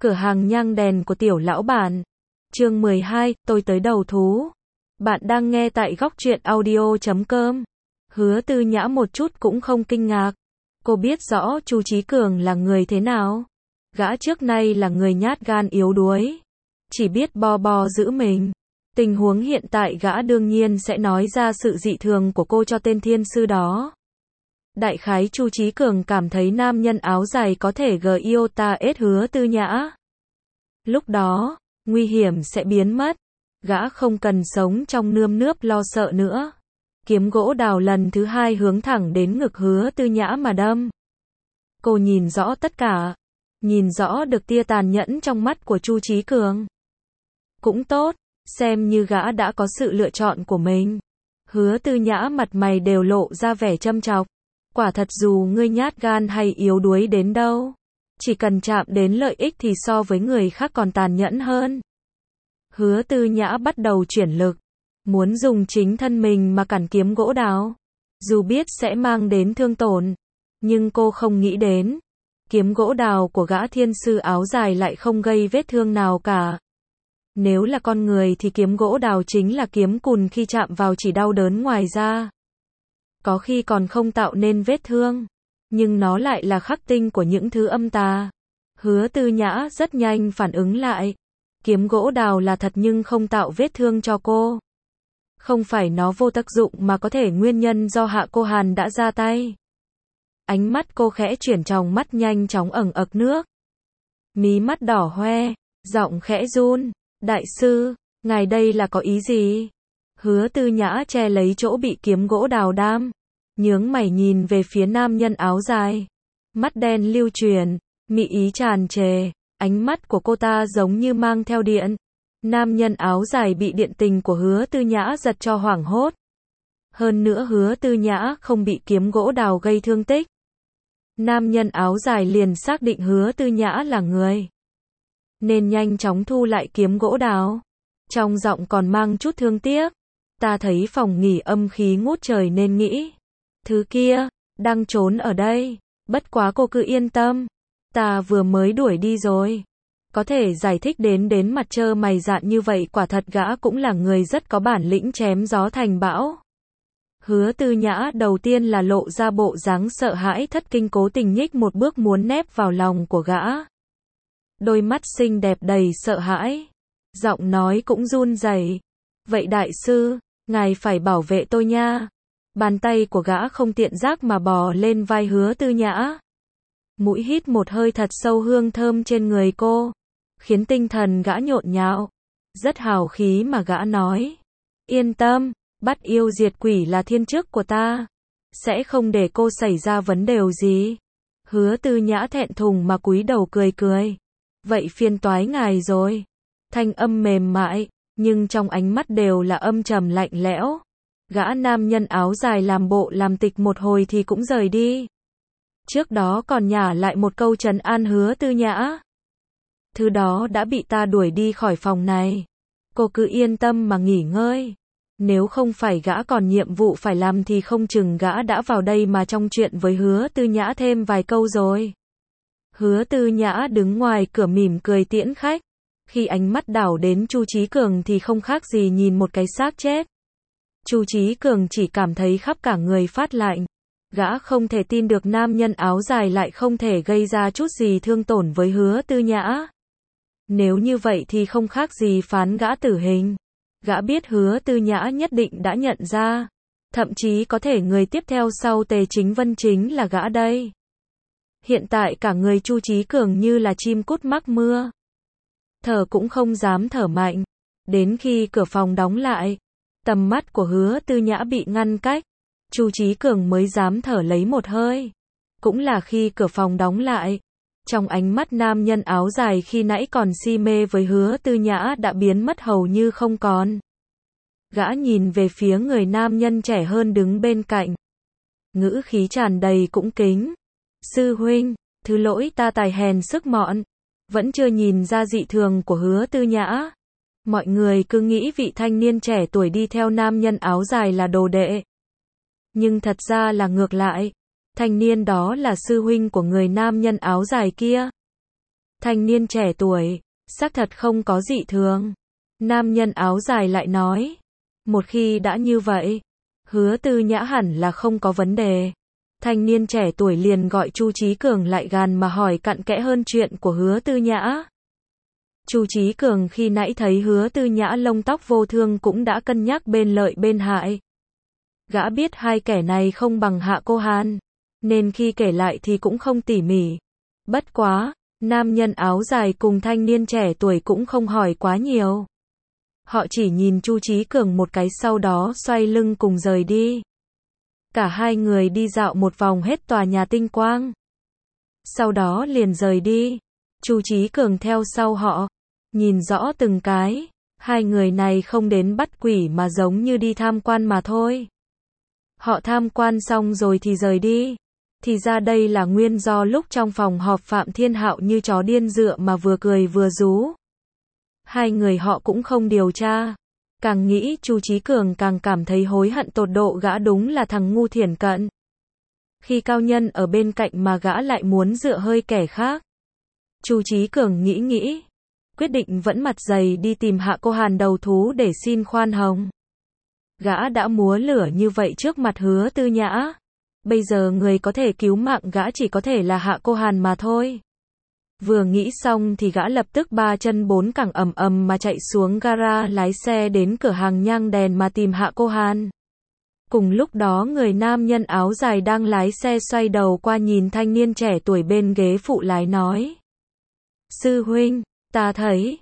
Cửa hàng nhang đèn của tiểu lão bản. Chương 12, tôi tới đầu thú. Bạn đang nghe tại góc truyện audio.com. Hứa Tư Nhã một chút cũng không kinh ngạc. Cô biết rõ Chu Chí Cường là người thế nào. Gã trước nay là người nhát gan yếu đuối. Chỉ biết bo bo giữ mình. Tình huống hiện tại gã đương nhiên sẽ nói ra sự dị thường của cô cho tên thiên sư đó. Đại khái Chu Chí Cường cảm thấy nam nhân áo dài có thể GIOTA-S Hứa Tư Nhã. Lúc đó, nguy hiểm sẽ biến mất. Gã không cần sống trong nơm nớp lo sợ nữa. Kiếm gỗ đào lần thứ hai hướng thẳng đến ngực Hứa Tư Nhã mà đâm. Cô nhìn rõ tất cả. Nhìn rõ được tia tàn nhẫn trong mắt của Chu Chí Cường. Cũng tốt, xem như gã đã có sự lựa chọn của mình. Hứa Tư Nhã mặt mày đều lộ ra vẻ châm chọc. Quả thật dù ngươi nhát gan hay yếu đuối đến đâu, chỉ cần chạm đến lợi ích thì so với người khác còn tàn nhẫn hơn. Hứa Tư Nhã bắt đầu chuyển lực, muốn dùng chính thân mình mà cản kiếm gỗ đào. Dù biết sẽ mang đến thương tổn, nhưng cô không nghĩ đến, kiếm gỗ đào của gã thiên sư áo dài lại không gây vết thương nào cả. Nếu là con người thì kiếm gỗ đào chính là kiếm cùn, khi chạm vào chỉ đau đớn ngoài ra. Có khi còn không tạo nên vết thương, nhưng nó lại là khắc tinh của những thứ âm tà. Hứa Tư Nhã rất nhanh phản ứng lại. Kiếm gỗ đào là thật nhưng không tạo vết thương cho cô. Không phải nó vô tác dụng mà có thể nguyên nhân do Hạ Cô Hàn đã ra tay. Ánh mắt cô khẽ chuyển, tròng mắt nhanh chóng ẩn ực nước. Mí mắt đỏ hoe, giọng khẽ run. Đại sư, ngài đây là có ý gì? Hứa Tư Nhã che lấy chỗ bị kiếm gỗ đào đam. Nhướng mày nhìn về phía nam nhân áo dài. Mắt đen lưu chuyển, mị ý tràn trề. Ánh mắt của cô ta giống như mang theo điện. Nam nhân áo dài bị điện tình của Hứa Tư Nhã giật cho hoảng hốt. Hơn nữa Hứa Tư Nhã không bị kiếm gỗ đào gây thương tích. Nam nhân áo dài liền xác định Hứa Tư Nhã là người, nên nhanh chóng thu lại kiếm gỗ đào. Trong giọng còn mang chút thương tiếc. Ta thấy phòng nghỉ âm khí ngút trời nên nghĩ, thứ kia đang trốn ở đây. Bất quá cô cứ yên tâm, ta vừa mới đuổi đi rồi. Có thể giải thích đến mặt trơ mày dạn như vậy, quả thật gã cũng là người rất có bản lĩnh chém gió thành bão. Hứa Tư Nhã đầu tiên là lộ ra bộ dáng sợ hãi thất kinh, cố tình nhích một bước muốn nép vào lòng của gã. Đôi mắt xinh đẹp đầy sợ hãi, giọng nói cũng run rẩy. Vậy đại sư, ngài phải bảo vệ tôi nha. Bàn tay của gã không tiện giác mà bò lên vai Hứa Tư Nhã. Mũi hít một hơi thật sâu hương thơm trên người cô, khiến tinh thần gã nhộn nhạo. Rất hào khí mà gã nói, yên tâm, bắt yêu diệt quỷ là thiên chức của ta, sẽ không để cô xảy ra vấn đề gì. Hứa Tư Nhã thẹn thùng mà cúi đầu cười cười. Vậy phiền toái ngài rồi. Thanh âm mềm mại, nhưng trong ánh mắt đều là âm trầm lạnh lẽo. Gã nam nhân áo dài làm bộ làm tịch một hồi thì cũng rời đi. Trước đó còn nhả lại một câu trấn an Hứa Tư Nhã. Thứ đó đã bị ta đuổi đi khỏi phòng này. Cô cứ yên tâm mà nghỉ ngơi. Nếu không phải gã còn nhiệm vụ phải làm thì không chừng gã đã vào đây mà trong chuyện với Hứa Tư Nhã thêm vài câu rồi. Hứa Tư Nhã đứng ngoài cửa mỉm cười tiễn khách. Khi ánh mắt đảo đến Chu Chí Cường thì không khác gì nhìn một cái xác chết. Chu Chí Cường chỉ cảm thấy khắp cả người phát lạnh. Gã không thể tin được nam nhân áo dài lại không thể gây ra chút gì thương tổn với Hứa Tư Nhã. Nếu như vậy thì không khác gì phán gã tử hình. Gã biết Hứa Tư Nhã nhất định đã nhận ra. Thậm chí có thể người tiếp theo sau Tề Chính Vân chính là gã đây. Hiện tại cả người Chu Chí Cường như là chim cút mắc mưa. Thở cũng không dám thở mạnh. Đến khi cửa phòng đóng lại, tầm mắt của Hứa Tư Nhã bị ngăn cách, Chu Chí Cường mới dám thở lấy một hơi. Cũng là khi cửa phòng đóng lại, trong ánh mắt nam nhân áo dài khi nãy còn si mê với Hứa Tư Nhã đã biến mất hầu như không còn. Gã nhìn về phía người nam nhân trẻ hơn đứng bên cạnh. Ngữ khí tràn đầy cũng kính. Sư huynh, thứ lỗi ta tài hèn sức mọn. Vẫn chưa nhìn ra dị thường của Hứa Tư Nhã. Mọi người cứ nghĩ vị thanh niên trẻ tuổi đi theo nam nhân áo dài là đồ đệ. Nhưng thật ra là ngược lại. Thanh niên đó là sư huynh của người nam nhân áo dài kia. Thanh niên trẻ tuổi, xác thật không có dị thường. Nam nhân áo dài lại nói. Một khi đã như vậy, Hứa Tư Nhã hẳn là không có vấn đề. Thanh niên trẻ tuổi liền gọi Chu Chí Cường lại gần mà hỏi cặn kẽ hơn chuyện của Hứa Tư Nhã. Chu Chí Cường khi nãy thấy Hứa Tư Nhã lông tóc vô thương cũng đã cân nhắc bên lợi bên hại. Gã biết hai kẻ này không bằng Hạ Cô Hàn, nên khi kể lại thì cũng không tỉ mỉ. Bất quá, nam nhân áo dài cùng thanh niên trẻ tuổi cũng không hỏi quá nhiều. Họ chỉ nhìn Chu Chí Cường một cái sau đó xoay lưng cùng rời đi. Cả hai người đi dạo một vòng hết tòa nhà tinh quang. Sau đó liền rời đi. Chu Chí Cường theo sau họ, nhìn rõ từng cái. Hai người này không đến bắt quỷ mà giống như đi tham quan mà thôi. Họ tham quan xong rồi thì rời đi. Thì ra đây là nguyên do lúc trong phòng họp Phạm Thiên Hạo như chó điên dựa mà vừa cười vừa rú. Hai người họ cũng không điều tra. Càng nghĩ Chu Chí Cường càng cảm thấy hối hận tột độ, gã đúng là thằng ngu thiển cận. Khi cao nhân ở bên cạnh mà gã lại muốn dựa hơi kẻ khác. Chu Chí Cường nghĩ, quyết định vẫn mặt dày đi tìm Hạ Cô Hàn đầu thú để xin khoan hồng. Gã đã múa lửa như vậy trước mặt Hứa Tư Nhã. Bây giờ người có thể cứu mạng gã chỉ có thể là Hạ Cô Hàn mà thôi. Vừa nghĩ xong thì gã lập tức ba chân bốn cẳng ầm ầm mà chạy xuống gara lái xe đến cửa hàng nhang đèn mà tìm Hạ Cô Hàn. Cùng lúc đó người nam nhân áo dài đang lái xe xoay đầu qua nhìn thanh niên trẻ tuổi bên ghế phụ lái nói. Sư huynh, ta thấy,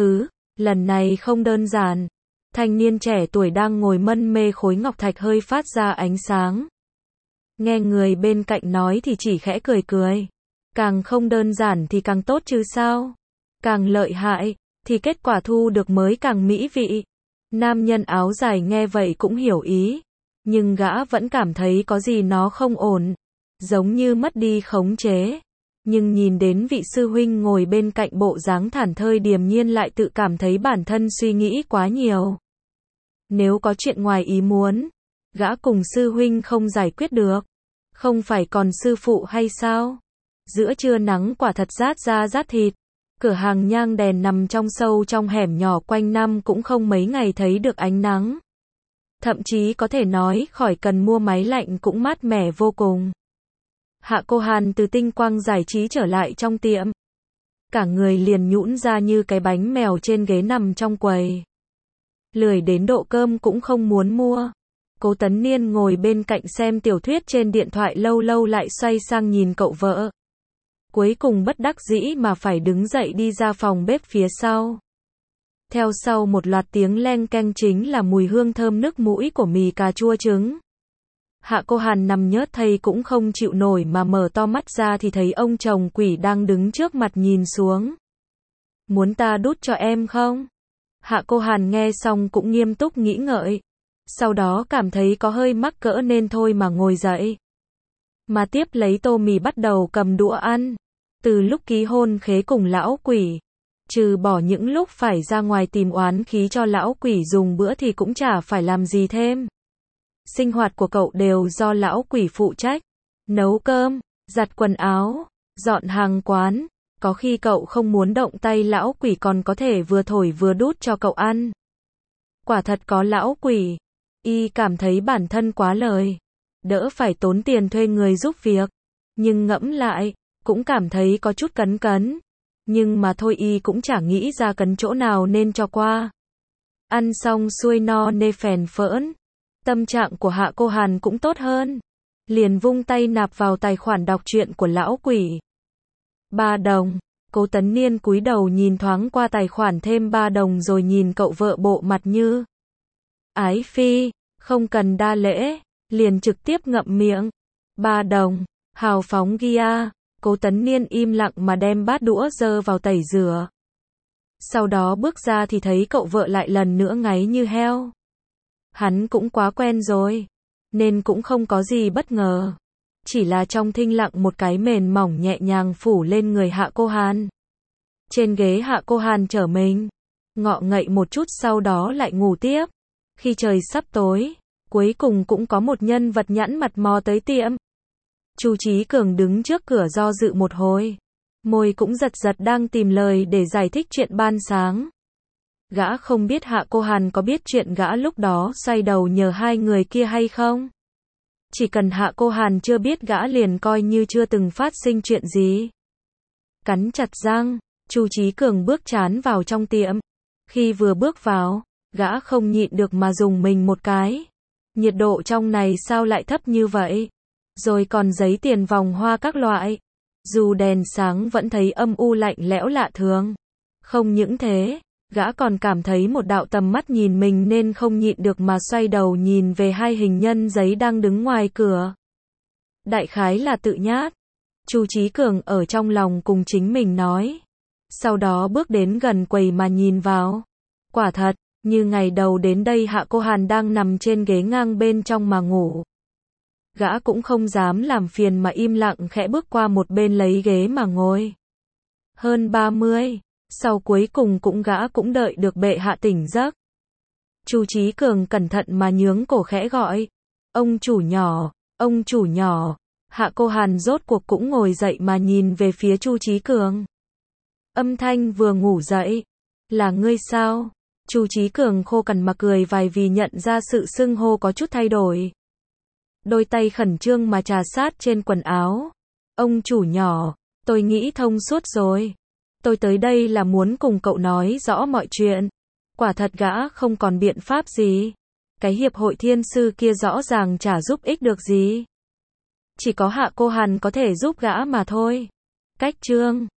lần này không đơn giản. Thanh niên trẻ tuổi đang ngồi mân mê khối ngọc thạch hơi phát ra ánh sáng. Nghe người bên cạnh nói thì chỉ khẽ cười. Càng không đơn giản thì càng tốt chứ sao? Càng lợi hại, thì kết quả thu được mới càng mỹ vị. Nam nhân áo dài nghe vậy cũng hiểu ý. Nhưng gã vẫn cảm thấy có gì nó không ổn. Giống như mất đi khống chế. Nhưng nhìn đến vị sư huynh ngồi bên cạnh bộ dáng thản thơi điềm nhiên lại tự cảm thấy bản thân suy nghĩ quá nhiều. Nếu có chuyện ngoài ý muốn, gã cùng sư huynh không giải quyết được. Không phải còn sư phụ hay sao? Giữa trưa nắng quả thật rát da rát thịt. Cửa hàng nhang đèn nằm trong sâu trong hẻm nhỏ quanh năm cũng không mấy ngày thấy được ánh nắng. Thậm chí có thể nói khỏi cần mua máy lạnh cũng mát mẻ vô cùng. Hạ Cô Hàn từ tinh quang giải trí trở lại trong tiệm. Cả người liền nhũn ra như cái bánh mèo trên ghế nằm trong quầy. Lười đến độ cơm cũng không muốn mua. Cố Tấn Niên ngồi bên cạnh xem tiểu thuyết trên điện thoại lâu lâu lại xoay sang nhìn cậu vợ. Cuối cùng bất đắc dĩ mà phải đứng dậy đi ra phòng bếp phía sau. Theo sau một loạt tiếng leng keng chính là mùi hương thơm nước mũi của mì cà chua trứng. Hạ Cô Hàn nằm nhớt thây cũng không chịu nổi mà mở to mắt ra thì thấy ông chồng quỷ đang đứng trước mặt nhìn xuống. Muốn ta đút cho em không? Hạ Cô Hàn nghe xong cũng nghiêm túc nghĩ ngợi. Sau đó cảm thấy có hơi mắc cỡ nên thôi mà ngồi dậy. Mà tiếp lấy tô mì bắt đầu cầm đũa ăn. Từ lúc ký hôn khế cùng lão quỷ, trừ bỏ những lúc phải ra ngoài tìm oán khí cho lão quỷ dùng bữa thì cũng chả phải làm gì thêm. Sinh hoạt của cậu đều do lão quỷ phụ trách. Nấu cơm, giặt quần áo, dọn hàng quán. Có khi cậu không muốn động tay lão quỷ còn có thể vừa thổi vừa đút cho cậu ăn. Quả thật có lão quỷ. Y cảm thấy bản thân quá lời. Đỡ phải tốn tiền thuê người giúp việc. Nhưng ngẫm lại, cũng cảm thấy có chút cấn. Nhưng mà thôi y cũng chả nghĩ ra cấn chỗ nào nên cho qua. Ăn xong xuôi no nê phèn phỡn. Tâm trạng của Hạ Cô Hàn cũng tốt hơn. Liền vung tay nạp vào tài khoản đọc truyện của lão quỷ. 3 đồng. Cố Tấn Niên cúi đầu nhìn thoáng qua tài khoản thêm 3 đồng rồi nhìn cậu vợ bộ mặt như ái phi, không cần đa lễ, liền trực tiếp ngậm miệng. 3 đồng, hào phóng ghi. Cố Tấn Niên im lặng mà đem bát đũa dơ vào tẩy rửa. Sau đó bước ra thì thấy cậu vợ lại lần nữa ngáy như heo. Hắn cũng quá quen rồi, nên cũng không có gì bất ngờ. Chỉ là trong thinh lặng một cái mền mỏng nhẹ nhàng phủ lên người Hạ Cô Hàn. Trên ghế Hạ Cô Hàn trở mình, ngọ ngậy một chút sau đó lại ngủ tiếp. Khi trời sắp tối, cuối cùng cũng có một nhân vật nhẵn mặt mò tới tiệm. Chu Chí Cường đứng trước cửa do dự một hồi. Môi cũng giật giật đang tìm lời để giải thích chuyện ban sáng. Gã không biết Hạ Cô Hàn có biết chuyện gã lúc đó xoay đầu nhờ hai người kia hay không? Chỉ cần Hạ Cô Hàn chưa biết gã liền coi như chưa từng phát sinh chuyện gì. Cắn chặt răng, Chu Chí Cường bước trán vào trong tiệm. Khi vừa bước vào, gã không nhịn được mà rùng mình một cái. Nhiệt độ trong này sao lại thấp như vậy? Rồi còn giấy tiền vòng hoa các loại. Dù đèn sáng vẫn thấy âm u lạnh lẽo lạ thường. Không những thế, gã còn cảm thấy một đạo tầm mắt nhìn mình nên không nhịn được mà xoay đầu nhìn về hai hình nhân giấy đang đứng ngoài cửa. Đại khái là tự nhát. Chu Chí Cường ở trong lòng cùng chính mình nói. Sau đó bước đến gần quầy mà nhìn vào. Quả thật, như ngày đầu đến đây Hạ Cô Hàn đang nằm trên ghế ngang bên trong mà ngủ. Gã cũng không dám làm phiền mà im lặng khẽ bước qua một bên lấy ghế mà ngồi. Hơn 30, sau cuối cùng gã cũng đợi được bệ hạ tỉnh giấc. Chu Chí Cường cẩn thận mà nhướng cổ khẽ gọi. Ông chủ nhỏ, ông chủ nhỏ. Hạ Cô Hàn rốt cuộc cũng ngồi dậy mà nhìn về phía Chu Chí Cường. Âm thanh vừa ngủ dậy. Là ngươi sao? Chu Chí Cường khô cằn mà cười vài vì nhận ra sự xưng hô có chút thay đổi. Đôi tay khẩn trương mà trà sát trên quần áo. Ông chủ nhỏ, tôi nghĩ thông suốt rồi. Tôi tới đây là muốn cùng cậu nói rõ mọi chuyện. Quả thật gã không còn biện pháp gì. Cái hiệp hội thiên sư kia rõ ràng chả giúp ích được gì. Chỉ có Hạ Cô Hàn có thể giúp gã mà thôi. Cách chương